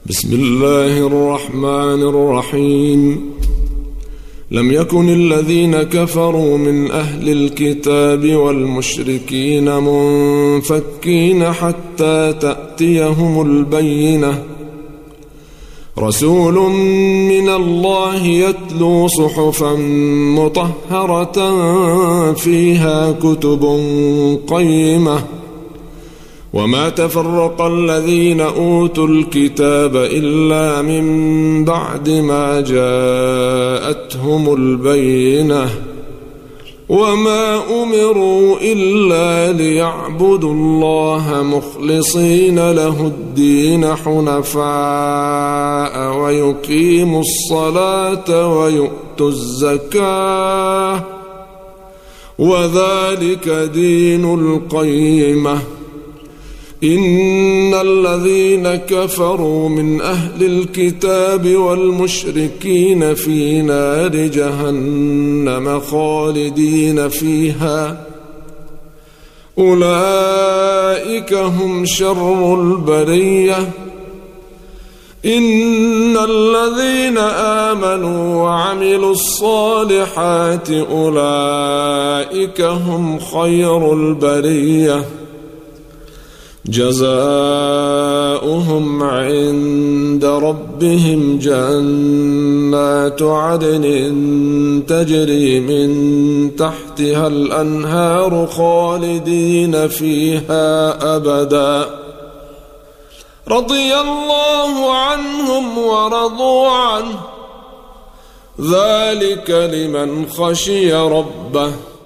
بسم الله الرحمن الرحيم. لم يكن الذين كفروا من أهل الكتاب والمشركين منفكين حتى تأتيهم البينة، رسول من الله يتلو صحفا مطهرة فيها كتب قيمة. وما تفرق الذين أوتوا الكتاب إلا من بعد ما جاءتهم البينة، وما أمروا إلا ليعبدوا الله مخلصين له الدين حنفاء ويقيموا الصلاة ويؤتوا الزكاة، وذلك دين القيمة. إن الذين كفروا من أهل الكتاب والمشركين في نار جهنم خالدين فيها، أولئك هم شر البرية. إن الذين آمنوا وعملوا الصالحات أولئك هم خير البرية، جزاؤهم عند ربهم جنات عدن تجري من تحتها الأنهار خالدين فيها أبدا، رضي الله عنهم ورضوا عنه، ذلك لمن خشي ربه.